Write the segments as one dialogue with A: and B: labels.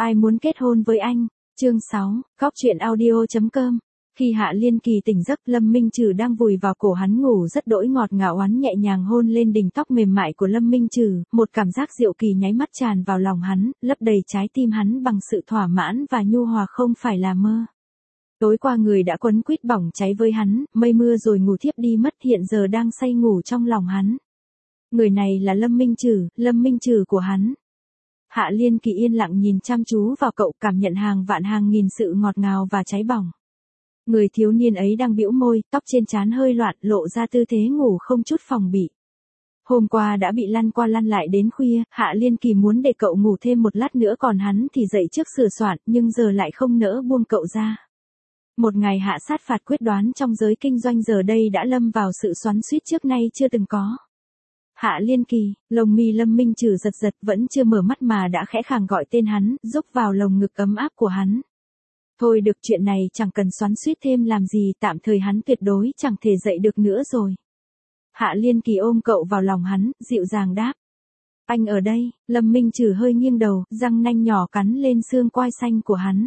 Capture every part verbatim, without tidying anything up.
A: Ai muốn kết hôn với anh? Chương sáu, Góc truyện audio chấm com. Khi Hạ Liên Kỳ tỉnh giấc, Lâm Minh Trừ đang vùi vào cổ hắn ngủ rất đỗi ngọt ngào, oán nhẹ nhàng hôn lên đỉnh tóc mềm mại của Lâm Minh Trừ, một cảm giác diệu kỳ nháy mắt tràn vào lòng hắn, lấp đầy trái tim hắn bằng sự thỏa mãn và nhu hòa không phải là mơ. Tối qua người đã quấn quýt bỏng cháy với hắn, mây mưa rồi ngủ thiếp đi mất, hiện giờ đang say ngủ trong lòng hắn. Người này là Lâm Minh Trừ, Lâm Minh Trừ của hắn. Hạ Liên Kỳ yên lặng nhìn chăm chú vào cậu, cảm nhận hàng vạn hàng nghìn sự ngọt ngào và cháy bỏng. Người thiếu niên ấy đang bĩu môi, tóc trên trán hơi loạn, lộ ra tư thế ngủ không chút phòng bị. Hôm qua đã bị lăn qua lăn lại đến khuya, Hạ Liên Kỳ muốn để cậu ngủ thêm một lát nữa, còn hắn thì dậy trước sửa soạn, nhưng giờ lại không nỡ buông cậu ra. Một ngày hạ sát phạt quyết đoán trong giới kinh doanh giờ đây đã lâm vào sự xoắn xuýt trước nay chưa từng có. Hạ Liên Kỳ, lồng mi Lâm Minh Trừ giật giật, vẫn chưa mở mắt mà đã khẽ khàng gọi tên hắn, rúc vào lồng ngực ấm áp của hắn. Thôi được, chuyện này chẳng cần xoắn xuýt thêm làm gì, tạm thời hắn tuyệt đối chẳng thể dậy được nữa rồi. Hạ Liên Kỳ ôm cậu vào lòng hắn, dịu dàng đáp. Anh ở đây. Lâm Minh Trừ hơi nghiêng đầu, răng nanh nhỏ cắn lên xương quai xanh của hắn.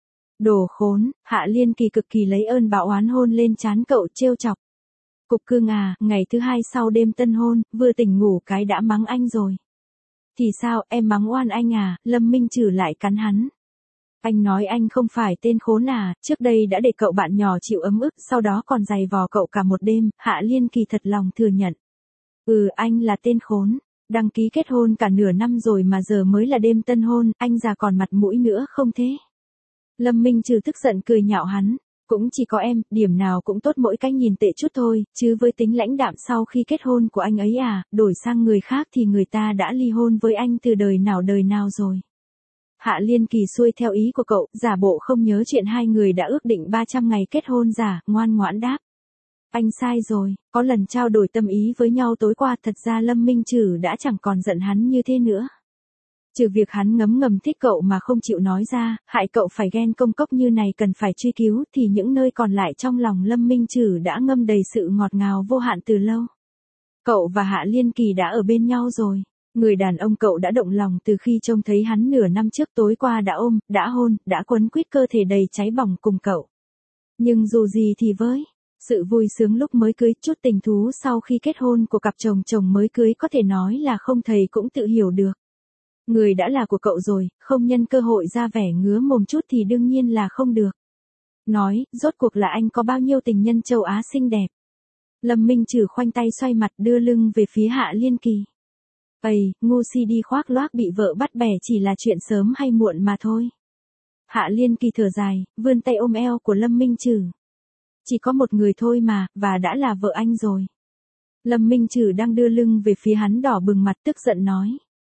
A: Đồ khốn. Hạ Liên Kỳ cực kỳ lấy ơn báo oán hôn lên trán cậu, trêu chọc. Cục cưng à, ngày thứ hai sau đêm tân hôn, vừa tỉnh ngủ cái đã mắng anh rồi. Thì sao, em mắng oan anh à? Lâm Minh Trừ lại cắn hắn. Anh nói anh không phải tên khốn à, trước đây đã để cậu bạn nhỏ chịu ấm ức, sau đó còn giày vò cậu cả một đêm. Hạ Liên Kỳ thật lòng thừa nhận. Ừ, anh là tên khốn. Đăng ký kết hôn cả nửa năm rồi mà giờ mới là đêm tân hôn, anh già còn mặt mũi nữa không thế? Lâm Minh Trừ tức giận cười nhạo hắn. Cũng chỉ có em, điểm nào cũng tốt mỗi cách nhìn tệ chút thôi, chứ với tính lãnh đạm sau khi kết hôn của anh ấy à, đổi sang người khác thì người ta đã ly hôn với anh từ đời nào đời nào rồi. Hạ Liên Kỳ xuôi theo ý của cậu, giả bộ không nhớ chuyện hai người đã ước định ba trăm ngày kết hôn giả, ngoan ngoãn đáp. Anh sai rồi, có lần trao đổi tâm ý với nhau tối qua, thật ra Lâm Minh Trừ đã chẳng còn giận hắn như thế nữa. Trừ việc hắn ngấm ngầm thích cậu mà không chịu nói ra, hại cậu phải ghen công cốc như này cần phải truy cứu, thì những nơi còn lại trong lòng Lâm Minh Trừ đã ngâm đầy sự ngọt ngào vô hạn từ lâu. Cậu và Hạ Liên Kỳ đã ở bên nhau rồi. Người đàn ông cậu đã động lòng từ khi trông thấy hắn nửa năm trước, tối qua đã ôm, đã hôn, đã quấn quýt cơ thể đầy cháy bỏng cùng cậu. Nhưng dù gì thì với sự vui sướng lúc mới cưới, chút tình thú sau khi kết hôn của cặp chồng chồng mới cưới có thể nói là không thầy cũng tự hiểu được. Người đã là của cậu rồi, không nhân cơ hội ra vẻ ngứa mồm chút thì đương nhiên là không được. Nói, rốt cuộc là anh có bao nhiêu tình nhân châu Á xinh đẹp. Lâm Minh Trừ khoanh tay xoay mặt đưa lưng về phía Hạ Liên Kỳ. Ây, ngu si đi khoác loác bị vợ bắt bẻ chỉ là chuyện sớm hay muộn mà thôi. Hạ Liên Kỳ thở dài, vươn tay ôm eo của Lâm Minh Trừ. Chỉ có một người thôi mà, và đã là vợ anh rồi. Lâm Minh Trừ đang đưa lưng về phía hắn đỏ bừng mặt tức giận nói.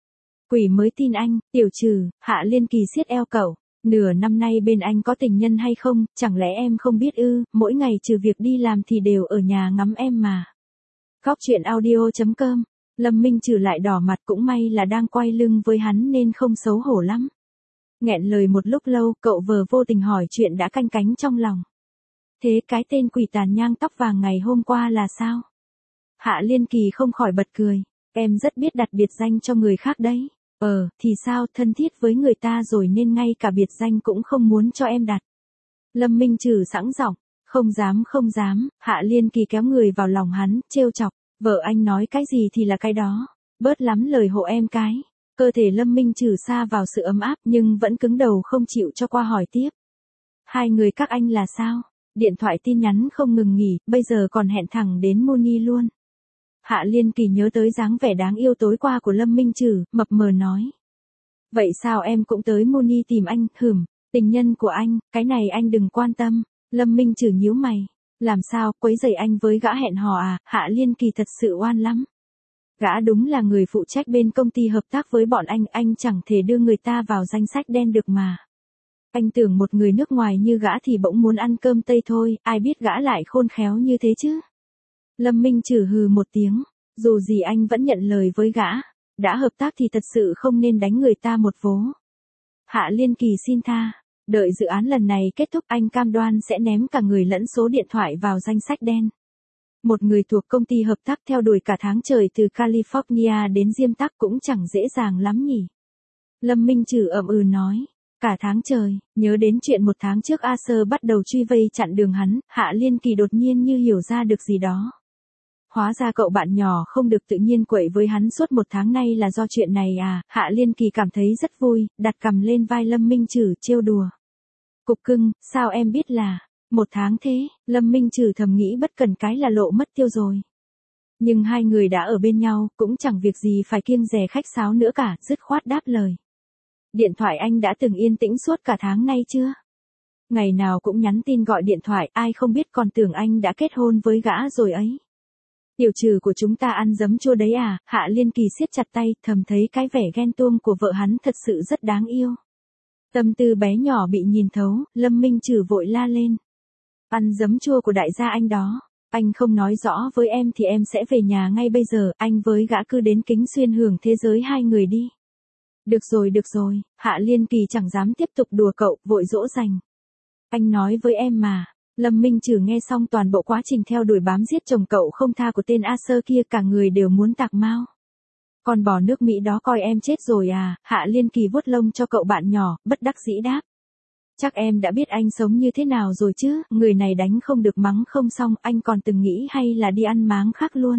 A: Quỷ mới tin anh, Tiểu Trừ. Hạ Liên Kỳ siết eo cậu. Nửa năm nay bên anh có tình nhân hay không, chẳng lẽ em không biết ư, mỗi ngày trừ việc đi làm thì đều ở nhà ngắm em mà. Góc truyện audio chấm com. Lâm Minh Trừ lại đỏ mặt, cũng may là đang quay lưng với hắn nên không xấu hổ lắm. Nghẹn lời một lúc lâu, cậu vờ vô tình hỏi chuyện đã canh cánh trong lòng. Thế cái tên quỷ tàn nhang tóc vàng ngày hôm qua là sao? Hạ Liên Kỳ không khỏi bật cười. Em rất biết đặt biệt danh cho người khác đấy. Ờ, thì sao, thân thiết với người ta rồi nên ngay cả biệt danh cũng không muốn cho em đặt. Lâm Minh Trừ sẵn giọng. Không dám không dám. Hạ Liên Kỳ kéo người vào lòng hắn, trêu chọc. Vợ anh nói cái gì thì là cái đó. Bớt lắm lời hộ em cái. Cơ thể Lâm Minh Trừ xa vào sự ấm áp nhưng vẫn cứng đầu không chịu cho qua hỏi tiếp. Hai người các anh là sao? Điện thoại tin nhắn không ngừng nghỉ, bây giờ còn hẹn thẳng đến Muni luôn. Hạ Liên Kỳ nhớ tới dáng vẻ đáng yêu tối qua của Lâm Minh Trừ, mập mờ nói. Vậy sao em cũng tới Muni tìm anh, hửm, tình nhân của anh, cái này anh đừng quan tâm. Lâm Minh Trừ nhíu mày. Làm sao, quấy rầy anh với gã hẹn hò à? Hạ Liên Kỳ thật sự oan lắm. Gã đúng là người phụ trách bên công ty hợp tác với bọn anh, anh chẳng thể đưa người ta vào danh sách đen được mà. Anh tưởng một người nước ngoài như gã thì bỗng muốn ăn cơm Tây thôi, ai biết gã lại khôn khéo như thế chứ. Lâm Minh Trừ hừ một tiếng, dù gì anh vẫn nhận lời với gã, đã hợp tác thì thật sự không nên đánh người ta một vố. Hạ Liên Kỳ xin tha, đợi dự án lần này kết thúc anh cam đoan sẽ ném cả người lẫn số điện thoại vào danh sách đen. Một người thuộc công ty hợp tác theo đuổi cả tháng trời từ California đến Diêm Tắc cũng chẳng dễ dàng lắm nhỉ. Lâm Minh Trừ ậm ừ nói, Cả tháng trời, nhớ đến chuyện một tháng trước A Sơ bắt đầu truy vây chặn đường hắn, Hạ Liên Kỳ đột nhiên như hiểu ra được gì đó. Hóa ra cậu bạn nhỏ không được tự nhiên quậy với hắn suốt một tháng nay là do chuyện này à, Hạ Liên Kỳ cảm thấy rất vui, đặt cầm lên vai Lâm Minh Trừ trêu đùa. Cục cưng, sao em biết là, một tháng thế, Lâm Minh Trừ thầm nghĩ bất cần cái là lộ mất tiêu rồi. Nhưng hai người đã ở bên nhau, cũng chẳng việc gì phải kiêng dè khách sáo nữa cả, dứt khoát đáp lời. Điện thoại anh đã từng yên tĩnh suốt cả tháng nay chưa? Ngày nào cũng nhắn tin gọi điện thoại, ai không biết còn tưởng anh đã kết hôn với gã rồi ấy. Tiểu Trừ của chúng ta ăn giấm chua đấy à, Hạ Liên Kỳ siết chặt tay, thầm thấy cái vẻ ghen tuông của vợ hắn thật sự rất đáng yêu. Tâm tư bé nhỏ bị nhìn thấu, Lâm Minh Trừ vội la lên. Ăn giấm chua của đại gia anh đó, anh không nói rõ với em thì em sẽ về nhà ngay bây giờ, anh với gã cứ đến Kính Xuyên hưởng thế giới hai người đi. Được rồi được rồi, Hạ Liên Kỳ chẳng dám tiếp tục đùa cậu, vội dỗ dành. Anh nói với em mà. Lâm Minh Trừ nghe xong toàn bộ quá trình theo đuổi bám giết chồng cậu không tha của tên A Sơ kia, cả người đều muốn tạc mau. Con bò nước Mỹ đó coi em chết rồi à, Hạ Liên Kỳ vuốt lông cho cậu bạn nhỏ, bất đắc dĩ đáp. Chắc em đã biết anh sống như thế nào rồi chứ, người này đánh không được mắng không xong, anh còn từng nghĩ hay là đi ăn máng khác luôn.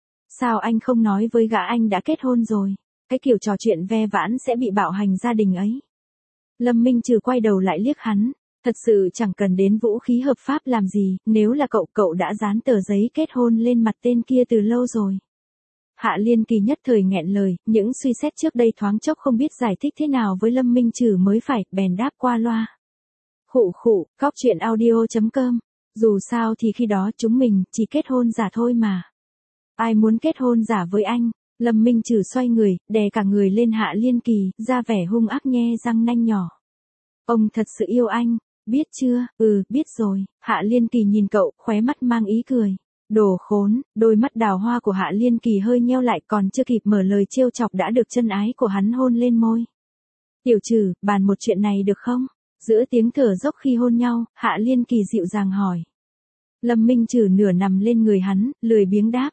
A: Sao anh không nói với gã anh đã kết hôn rồi, cái kiểu trò chuyện ve vãn sẽ bị bạo hành gia đình ấy. Lâm Minh Trừ quay đầu lại liếc hắn. Thật sự chẳng cần đến vũ khí hợp pháp làm gì, nếu là cậu, cậu đã dán tờ giấy kết hôn lên mặt tên kia từ lâu rồi. Hạ Liên Kỳ nhất thời nghẹn lời, những suy xét trước đây thoáng chốc không biết giải thích thế nào với Lâm Minh Trừ mới phải, bèn đáp qua loa. Khụ khụ, cóc truyện audio chấm com. Dù sao thì khi đó chúng mình chỉ kết hôn giả thôi mà. Ai muốn kết hôn giả với anh? Lâm Minh Trừ xoay người, đè cả người lên Hạ Liên Kỳ, ra vẻ hung ác nhe răng nanh nhỏ. Ông thật sự yêu anh. Biết chưa, ừ, biết rồi, Hạ Liên Kỳ nhìn cậu, khóe mắt mang ý cười. Đồ khốn, đôi mắt đào hoa của Hạ Liên Kỳ hơi nheo lại, còn chưa kịp mở lời trêu chọc đã được chân ái của hắn hôn lên môi. Tiểu Trừ, bàn một chuyện này được không? Giữa tiếng thở dốc khi hôn nhau, Hạ Liên Kỳ dịu dàng hỏi. Lâm Minh Trừ nửa nằm lên người hắn, lười biếng đáp.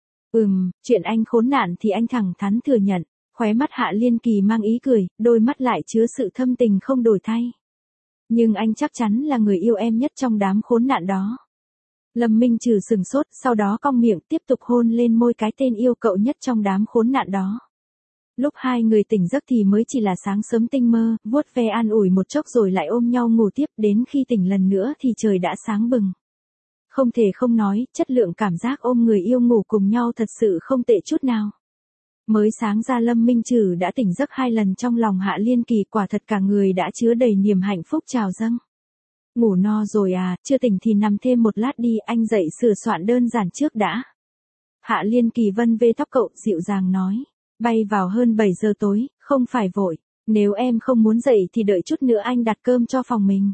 A: Ừm, chuyện anh khốn nạn thì anh thẳng thắn thừa nhận. Khóe mắt Hạ Liên Kỳ mang ý cười, đôi mắt lại chứa sự thâm tình không đổi thay. Nhưng anh chắc chắn là người yêu em nhất trong đám khốn nạn đó. Lâm Minh Trừ sừng sốt, sau đó cong miệng tiếp tục hôn lên môi cái tên yêu cậu nhất trong đám khốn nạn đó. Lúc hai người tỉnh giấc thì mới chỉ là sáng sớm tinh mơ, vuốt ve an ủi một chốc rồi lại ôm nhau ngủ tiếp, đến khi tỉnh lần nữa thì trời đã sáng bừng. Không thể không nói, chất lượng cảm giác ôm người yêu ngủ cùng nhau thật sự không tệ chút nào. Mới sáng ra Lâm Minh Trừ đã tỉnh giấc hai lần trong lòng Hạ Liên Kỳ, quả thật cả người đã chứa đầy niềm hạnh phúc trào dâng. Ngủ no rồi à, chưa tỉnh thì nằm thêm một lát đi, anh dậy sửa soạn đơn giản trước đã. Hạ Liên Kỳ vân vê tóc cậu, dịu dàng nói. Bay vào hơn bảy giờ tối, không phải vội. Nếu em không muốn dậy thì đợi chút nữa anh đặt cơm cho phòng mình.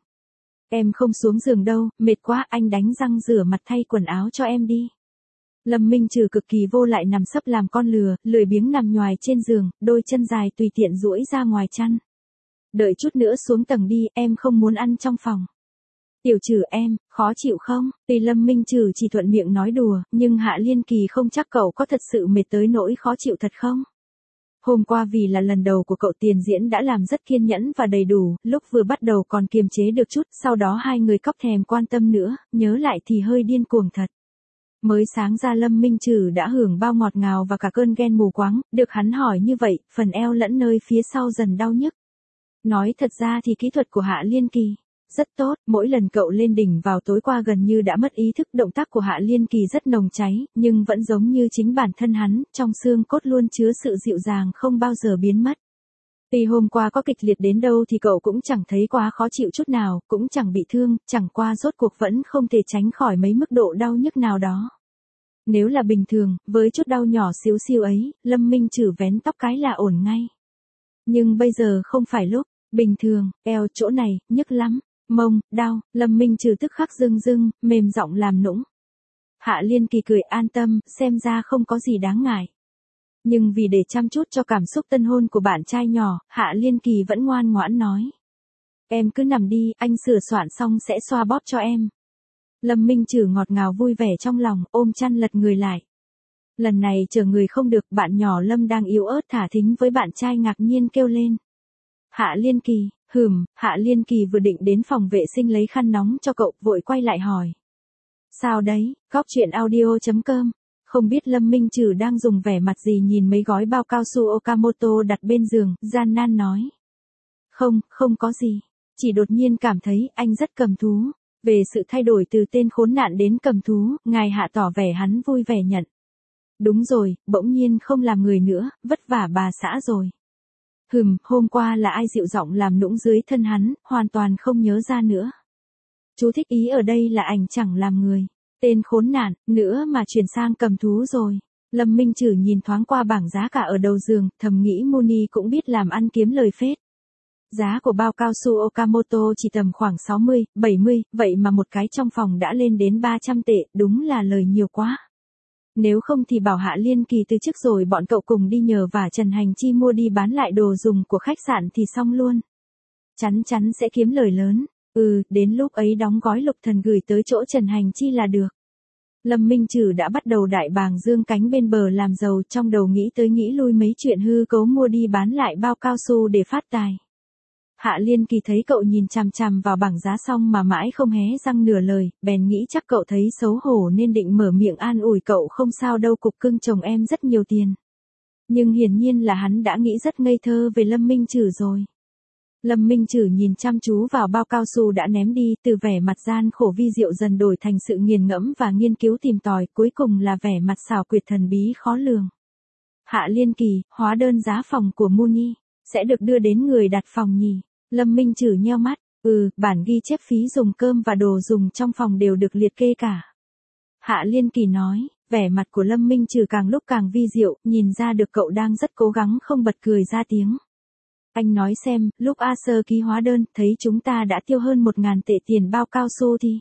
A: Em không xuống giường đâu, mệt quá, anh đánh răng rửa mặt thay quần áo cho em đi. Lâm Minh Trừ cực kỳ vô lại nằm sấp làm con lừa, lười biếng nằm nhoài trên giường, đôi chân dài tùy tiện duỗi ra ngoài chăn. Đợi chút nữa xuống tầng đi, em không muốn ăn trong phòng. Tiểu Trừ em, khó chịu không? Tuy Lâm Minh Trừ chỉ thuận miệng nói đùa, nhưng Hạ Liên Kỳ không chắc cậu có thật sự mệt tới nỗi khó chịu thật không? Hôm qua vì là lần đầu của cậu tiền diễn đã làm rất kiên nhẫn và đầy đủ, lúc vừa bắt đầu còn kiềm chế được chút, sau đó hai người cóc thèm quan tâm nữa, nhớ lại thì hơi điên cuồng thật. Mới sáng ra Lâm Minh Trừ đã hưởng bao ngọt ngào và cả cơn ghen mù quáng, được hắn hỏi như vậy, phần eo lẫn nơi phía sau dần đau nhức. Nói thật ra thì kỹ thuật của Hạ Liên Kỳ rất tốt, mỗi lần cậu lên đỉnh vào tối qua gần như đã mất ý thức, động tác của Hạ Liên Kỳ rất nồng cháy, nhưng vẫn giống như chính bản thân hắn, trong xương cốt luôn chứa sự dịu dàng không bao giờ biến mất. Tuy hôm qua có kịch liệt đến đâu thì cậu cũng chẳng thấy quá khó chịu chút nào, cũng chẳng bị thương, chẳng qua rốt cuộc vẫn không thể tránh khỏi mấy mức độ đau nhức nào đó. Nếu là bình thường, với chút đau nhỏ xíu xiu ấy, Lâm Minh Trừ vén tóc cái là ổn ngay. Nhưng bây giờ không phải lúc, bình thường, eo chỗ này, nhức lắm, mông, đau, Lâm Minh Trừ tức khắc rưng rưng, mềm giọng làm nũng. Hạ Liên Kỳ cười an tâm, xem ra không có gì đáng ngại. Nhưng vì để chăm chút cho cảm xúc tân hôn của bạn trai nhỏ, Hạ Liên Kỳ vẫn ngoan ngoãn nói. Em cứ nằm đi, anh sửa soạn xong sẽ xoa bóp cho em. Lâm Minh Trừ ngọt ngào vui vẻ trong lòng, ôm chăn lật người lại. Lần này chờ người không được, bạn nhỏ Lâm đang yếu ớt thả thính với bạn trai ngạc nhiên kêu lên. Hạ Liên Kỳ, Hừm, Hạ Liên Kỳ vừa định đến phòng vệ sinh lấy khăn nóng cho cậu, vội quay lại hỏi. Sao đấy, Góc Chuyện Audio chấm com. Không biết Lâm Minh Trừ đang dùng vẻ mặt gì nhìn mấy gói bao cao su Okamoto đặt bên giường, gian nan nói. Không, không có gì. Chỉ đột nhiên cảm thấy anh rất cầm thú. Về sự thay đổi từ tên khốn nạn đến cầm thú, ngài Hạ tỏ vẻ hắn vui vẻ nhận. Đúng rồi, bỗng nhiên không làm người nữa, vất vả bà xã rồi. Hừm, hôm qua là ai dịu giọng làm nũng dưới thân hắn, hoàn toàn không nhớ ra nữa. Chú thích ý ở đây là ảnh chẳng làm người. Tên khốn nạn, nữa mà chuyển sang cầm thú rồi. Lâm Minh Trừ nhìn thoáng qua bảng giá cả ở đầu giường, thầm nghĩ Muni cũng biết làm ăn kiếm lời phết. Giá của bao cao su Okamoto chỉ tầm khoảng sáu mươi, bảy mươi, vậy mà một cái trong phòng đã lên đến ba trăm tệ, đúng là lời nhiều quá. Nếu không thì bảo Hạ Liên Kỳ từ chức rồi bọn cậu cùng đi nhờ vả Trần Hành Chi mua đi bán lại đồ dùng của khách sạn thì xong luôn. Chắn chắn sẽ kiếm lời lớn. Ừ, đến lúc ấy đóng gói Lục Thần gửi tới chỗ Trần Hành Chi là được. Lâm Minh Trừ đã bắt đầu đại bàng dương cánh bên bờ làm giàu, trong đầu nghĩ tới nghĩ lui mấy chuyện hư cấu mua đi bán lại bao cao su để phát tài. Hạ Liên Kỳ thấy cậu nhìn chằm chằm vào bảng giá xong mà mãi không hé răng nửa lời, bèn nghĩ chắc cậu thấy xấu hổ nên định mở miệng an ủi cậu không sao đâu, cục cưng chồng em rất nhiều tiền. Nhưng hiển nhiên là hắn đã nghĩ rất ngây thơ về Lâm Minh Trừ rồi. Lâm Minh Trừ nhìn chăm chú vào bao cao su đã ném đi, từ vẻ mặt gian khổ vi diệu dần đổi thành sự nghiền ngẫm và nghiên cứu tìm tòi, cuối cùng là vẻ mặt xảo quyệt thần bí khó lường. Hạ Liên Kỳ, hóa đơn giá phòng của Muni sẽ được đưa đến người đặt phòng nhỉ? Lâm Minh Trừ nheo mắt, ừ, bản ghi chép phí dùng cơm và đồ dùng trong phòng đều được liệt kê cả. Hạ Liên Kỳ nói, vẻ mặt của Lâm Minh Trừ càng lúc càng vi diệu, nhìn ra được cậu đang rất cố gắng không bật cười ra tiếng. Anh nói xem, lúc A Sơ ký hóa đơn, thấy chúng ta đã tiêu hơn một ngàn tệ tiền bao cao su thì.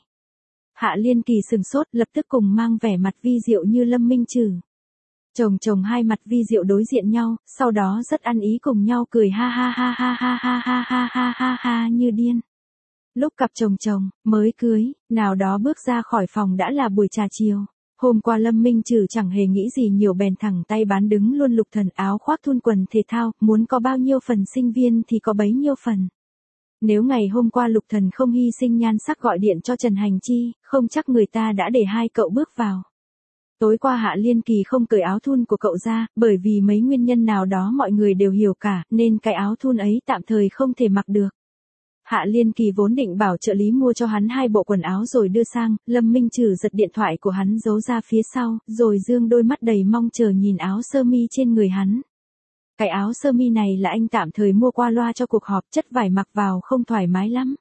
A: Hạ Liên Kỳ sừng sốt, lập tức cùng mang vẻ mặt vi diệu như Lâm Minh Trừ. Chồng chồng hai mặt vi diệu đối diện nhau, sau đó rất ăn ý cùng nhau cười ha ha ha ha ha ha ha ha ha ha ha như điên. Lúc cặp chồng chồng, mới cưới, nào đó bước ra khỏi phòng đã là buổi trà chiều. Hôm qua Lâm Minh Trừ chẳng hề nghĩ gì nhiều bèn thẳng tay bán đứng luôn Lục Thần, áo khoác thun quần thể thao, muốn có bao nhiêu phần sinh viên thì có bấy nhiêu phần. Nếu ngày hôm qua Lục Thần không hy sinh nhan sắc gọi điện cho Trần Hành Chi, không chắc người ta đã để hai cậu bước vào. Tối qua Hạ Liên Kỳ không cởi áo thun của cậu ra, bởi vì mấy nguyên nhân nào đó mọi người đều hiểu cả, nên cái áo thun ấy tạm thời không thể mặc được. Hạ Liên Kỳ vốn định bảo trợ lý mua cho hắn hai bộ quần áo rồi đưa sang, Lâm Minh Trừ giật điện thoại của hắn giấu ra phía sau, rồi dương đôi mắt đầy mong chờ nhìn áo sơ mi trên người hắn. Cái áo sơ mi này là anh tạm thời mua qua loa cho cuộc họp, chất vải mặc vào không thoải mái lắm.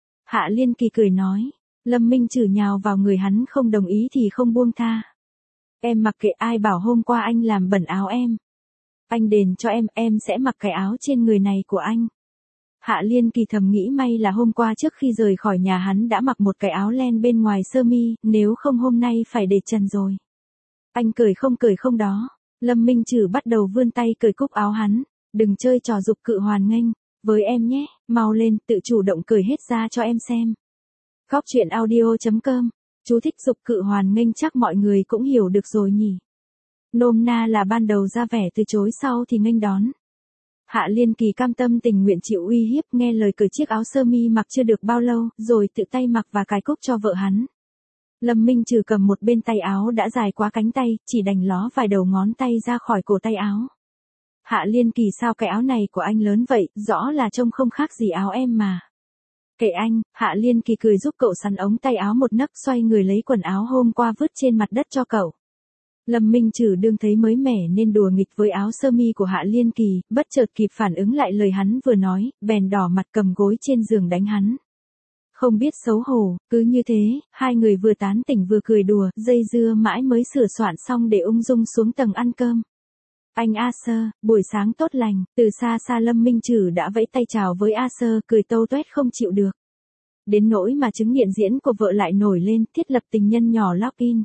A: Hạ Liên Kỳ cười nói, Lâm Minh Trừ nhào vào người hắn không đồng ý thì không buông tha. Em mặc kệ, ai bảo hôm qua anh làm bẩn áo em. Anh đền cho em, em sẽ mặc cái áo trên người này của anh. Hạ Liên Kỳ thầm nghĩ may là hôm qua trước khi rời khỏi nhà hắn đã mặc một cái áo len bên ngoài sơ mi, nếu không hôm nay phải để trần rồi. Anh cười không cười không đó. Lâm Minh Trừ bắt đầu vươn tay cởi cúc áo hắn. Đừng chơi trò dục cự hoàn nghênh. Với em nhé, mau lên, tự chủ động cởi hết ra cho em xem. Góc Chuyện Audio chấm com. Chú thích dục cự hoàn nghênh chắc mọi người cũng hiểu được rồi nhỉ. Nôm na là ban đầu ra vẻ từ chối, sau thì nghênh đón. Hạ Liên Kỳ cam tâm tình nguyện chịu uy hiếp, nghe lời cởi chiếc áo sơ mi mặc chưa được bao lâu, rồi tự tay mặc và cài cúc cho vợ hắn. Lâm Minh Trừ cầm một bên tay áo đã dài quá cánh tay, chỉ đành ló vài đầu ngón tay ra khỏi cổ tay áo. Hạ Liên Kỳ, sao cái áo này của anh lớn vậy, rõ là trông không khác gì áo em mà. Kệ anh, Hạ Liên Kỳ cười giúp cậu sắn ống tay áo một nấc, xoay người lấy quần áo hôm qua vứt trên mặt đất cho cậu. Lâm Minh Trừ đương thấy mới mẻ nên đùa nghịch với áo sơ mi của Hạ Liên Kỳ, bất chợt kịp phản ứng lại lời hắn vừa nói, bèn đỏ mặt cầm gối trên giường đánh hắn. Không biết xấu hổ, cứ như thế, hai người vừa tán tỉnh vừa cười đùa, dây dưa mãi mới sửa soạn xong để ung dung xuống tầng ăn cơm. Anh A Sơ, buổi sáng tốt lành, từ xa xa Lâm Minh Trừ đã vẫy tay chào với A Sơ, cười tâu toét không chịu được. Đến nỗi mà chứng nghiện diễn của vợ lại nổi lên, thiết lập tình nhân nhỏ login.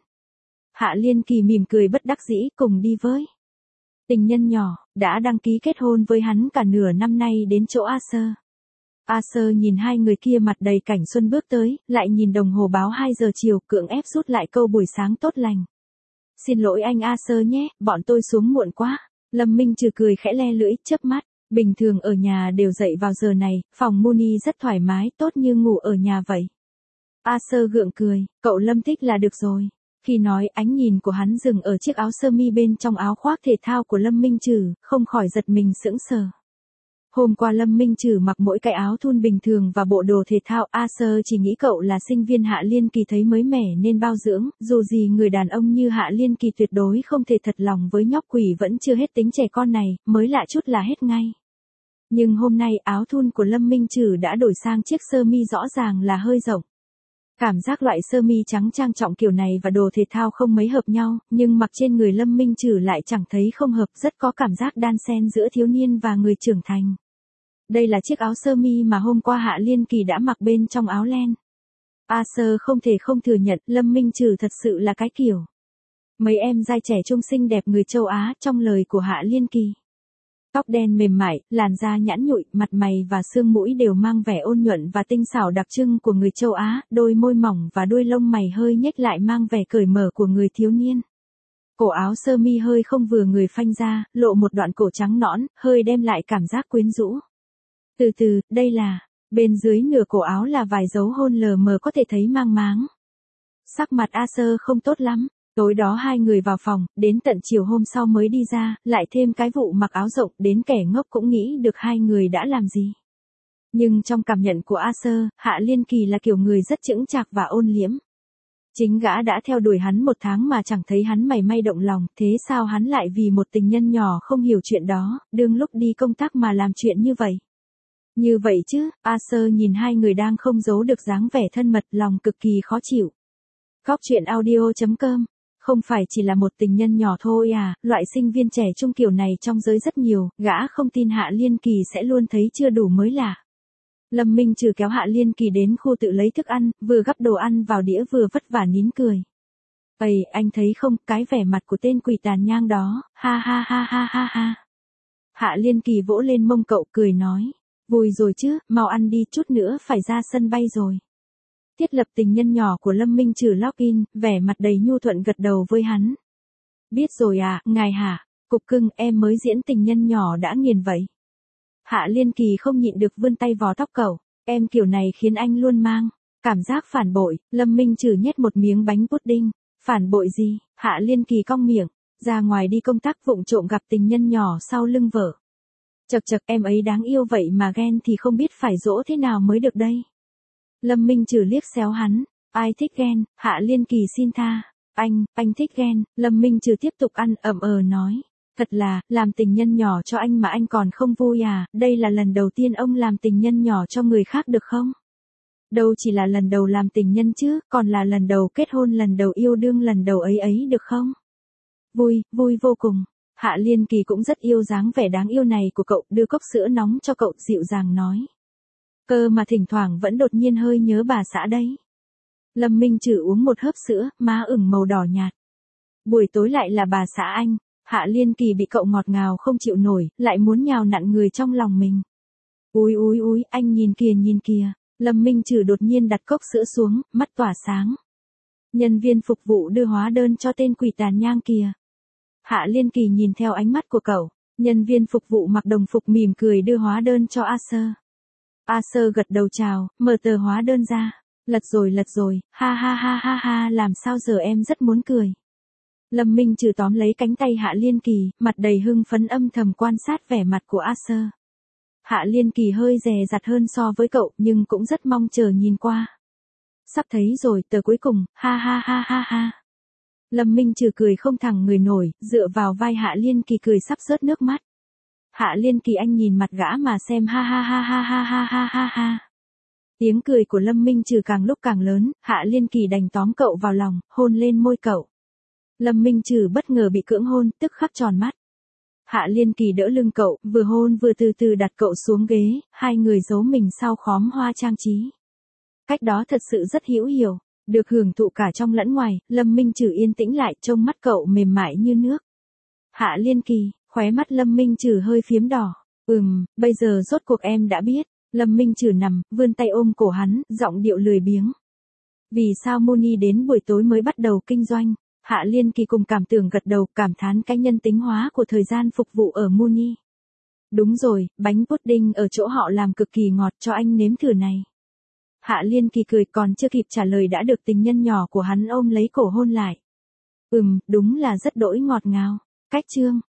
A: Hạ Liên Kỳ mỉm cười bất đắc dĩ, cùng đi với tình nhân nhỏ, đã đăng ký kết hôn với hắn cả nửa năm nay đến chỗ A Sơ. A Sơ nhìn hai người kia mặt đầy cảnh xuân bước tới, lại nhìn đồng hồ báo hai giờ chiều, cưỡng ép rút lại câu buổi sáng tốt lành. Xin lỗi anh A Sơ nhé, bọn tôi xuống muộn quá. Lâm Minh Trừ cười khẽ le lưỡi, chớp mắt. Bình thường ở nhà đều dậy vào giờ này, phòng Muni rất thoải mái, tốt như ngủ ở nhà vậy. Arthur gượng cười, cậu Lâm thích là được rồi. Khi nói, ánh nhìn của hắn dừng ở chiếc áo sơ mi bên trong áo khoác thể thao của Lâm Minh Trừ, không khỏi giật mình sững sờ. Hôm qua Lâm Minh Trừ mặc mỗi cái áo thun bình thường và bộ đồ thể thao, Arthur chỉ nghĩ cậu là sinh viên Hạ Liên Kỳ thấy mới mẻ nên bao dưỡng, dù gì người đàn ông như Hạ Liên Kỳ tuyệt đối không thể thật lòng với nhóc quỷ vẫn chưa hết tính trẻ con này, mới lạ chút là hết ngay. Nhưng hôm nay áo thun của Lâm Minh Trừ đã đổi sang chiếc sơ mi rõ ràng là hơi rộng. Cảm giác loại sơ mi trắng trang trọng kiểu này và đồ thể thao không mấy hợp nhau, nhưng mặc trên người Lâm Minh Trừ lại chẳng thấy không hợp, rất có cảm giác đan xen giữa thiếu niên và người trưởng thành. Đây là chiếc áo sơ mi mà hôm qua Hạ Liên Kỳ đã mặc bên trong áo len. Arthur không thể không thừa nhận Lâm Minh Trừ thật sự là cái kiểu. Mấy em giai trẻ trung xinh đẹp người châu Á trong lời của Hạ Liên Kỳ. Tóc đen mềm mại, làn da nhẵn nhụi, mặt mày và xương mũi đều mang vẻ ôn nhuận và tinh xảo đặc trưng của người châu Á, đôi môi mỏng và đuôi lông mày hơi nhếch lại mang vẻ cởi mở của người thiếu niên. Cổ áo sơ mi hơi không vừa người phanh ra, lộ một đoạn cổ trắng nõn, hơi đem lại cảm giác quyến rũ. Từ từ, đây là, bên dưới nửa cổ áo là vài dấu hôn lờ mờ có thể thấy mang máng. Sắc mặt Arthur không tốt lắm. Tối đó hai người vào phòng, đến tận chiều hôm sau mới đi ra, lại thêm cái vụ mặc áo rộng, đến kẻ ngốc cũng nghĩ được hai người đã làm gì. Nhưng trong cảm nhận của Arthur, Hạ Liên Kỳ là kiểu người rất chững chạc và ôn liễm. Chính gã đã theo đuổi hắn một tháng mà chẳng thấy hắn mảy may động lòng, thế sao hắn lại vì một tình nhân nhỏ không hiểu chuyện đó, đương lúc đi công tác mà làm chuyện như vậy. Như vậy chứ, Arthur nhìn hai người đang không giấu được dáng vẻ thân mật, lòng cực kỳ khó chịu. Góc truyện audio chấm com. Không phải chỉ là một tình nhân nhỏ thôi à, loại sinh viên trẻ trung kiểu này trong giới rất nhiều, gã không tin Hạ Liên Kỳ sẽ luôn thấy chưa đủ mới lạ. Lâm Minh Trừ kéo Hạ Liên Kỳ đến khu tự lấy thức ăn, vừa gắp đồ ăn vào đĩa vừa vất vả nín cười. Ây, anh thấy không, cái vẻ mặt của tên quỷ tàn nhang đó, ha ha ha ha ha ha. Hạ Liên Kỳ vỗ lên mông cậu cười nói, vui rồi chứ, mau ăn đi, chút nữa phải ra sân bay rồi. Thiết lập tình nhân nhỏ của Lâm Minh Trừ login, vẻ mặt đầy nhu thuận gật đầu với hắn. Biết rồi à, ngài hả, cục cưng em mới diễn tình nhân nhỏ đã nghiền vậy. Hạ Liên Kỳ không nhịn được vươn tay vò tóc cậu, em kiểu này khiến anh luôn mang cảm giác phản bội. Lâm Minh Trừ nhét một miếng bánh pudding. Phản bội gì? Hạ Liên Kỳ cong miệng, ra ngoài đi công tác vụng trộm gặp tình nhân nhỏ sau lưng vợ. Chật chật, em ấy đáng yêu vậy mà ghen thì không biết phải dỗ thế nào mới được đây. Lâm Minh Trừ liếc xéo hắn, ai thích ghen, Hạ Liên Kỳ xin tha, anh, anh thích ghen. Lâm Minh Trừ tiếp tục ăn ậm ờ nói, thật là, làm tình nhân nhỏ cho anh mà anh còn không vui à, đây là lần đầu tiên ông làm tình nhân nhỏ cho người khác được không? Đâu chỉ là lần đầu làm tình nhân chứ, còn là lần đầu kết hôn, lần đầu yêu đương, lần đầu ấy ấy được không? Vui, vui vô cùng. Hạ Liên Kỳ cũng rất yêu dáng vẻ đáng yêu này của cậu, đưa cốc sữa nóng cho cậu, dịu dàng nói. Cơ mà thỉnh thoảng vẫn đột nhiên hơi nhớ bà xã đấy. Lâm Minh Trừ uống một hớp sữa, má ửng màu đỏ nhạt. Buổi tối lại là bà xã anh. Hạ Liên Kỳ bị cậu ngọt ngào không chịu nổi, lại muốn nhào nặn người trong lòng mình. Úi úi úi, anh nhìn kìa nhìn kìa. Lâm Minh Trừ đột nhiên đặt cốc sữa xuống, mắt tỏa sáng. Nhân viên phục vụ đưa hóa đơn cho tên quỷ tàn nhang kìa. Hạ Liên Kỳ nhìn theo ánh mắt của cậu, nhân viên phục vụ mặc đồng phục mỉm cười đưa hóa đơn cho Arthur. Arthur gật đầu chào, mở tờ hóa đơn ra. Lật rồi lật rồi, ha ha ha ha ha, làm sao giờ em rất muốn cười. Lâm Minh Trừ tóm lấy cánh tay Hạ Liên Kỳ, mặt đầy hưng phấn âm thầm quan sát vẻ mặt của Arthur. Hạ Liên Kỳ hơi dè dặt hơn so với cậu, nhưng cũng rất mong chờ nhìn qua. Sắp thấy rồi, tờ cuối cùng, ha ha ha ha ha. Lâm Minh Trừ cười không thẳng người nổi, dựa vào vai Hạ Liên Kỳ cười sắp rớt nước mắt. Hạ Liên Kỳ anh nhìn mặt gã mà xem ha ha ha ha ha ha ha ha ha. Tiếng cười của Lâm Minh Trừ càng lúc càng lớn, Hạ Liên Kỳ đành tóm cậu vào lòng, hôn lên môi cậu. Lâm Minh Trừ bất ngờ bị cưỡng hôn, tức khắc tròn mắt. Hạ Liên Kỳ đỡ lưng cậu, vừa hôn vừa từ từ đặt cậu xuống ghế, hai người giấu mình sau khóm hoa trang trí. Cách đó thật sự rất hữu hiệu, được hưởng thụ cả trong lẫn ngoài. Lâm Minh Trừ yên tĩnh lại, trông mắt cậu mềm mại như nước. Hạ Liên Kỳ, khóe mắt Lâm Minh Trừ hơi phiếm đỏ. Ừm, bây giờ rốt cuộc em đã biết. Lâm Minh Trừ nằm, vươn tay ôm cổ hắn, giọng điệu lười biếng. Vì sao Muni đến buổi tối mới bắt đầu kinh doanh? Hạ Liên Kỳ cùng cảm tưởng gật đầu, cảm thán cái nhân tính hóa của thời gian phục vụ ở Muni. Đúng rồi, bánh pudding ở chỗ họ làm cực kỳ ngọt, cho anh nếm thử này. Hạ Liên Kỳ cười, còn chưa kịp trả lời đã được tình nhân nhỏ của hắn ôm lấy cổ hôn lại. Ừm, đúng là rất đỗi ngọt ngào. Cách chương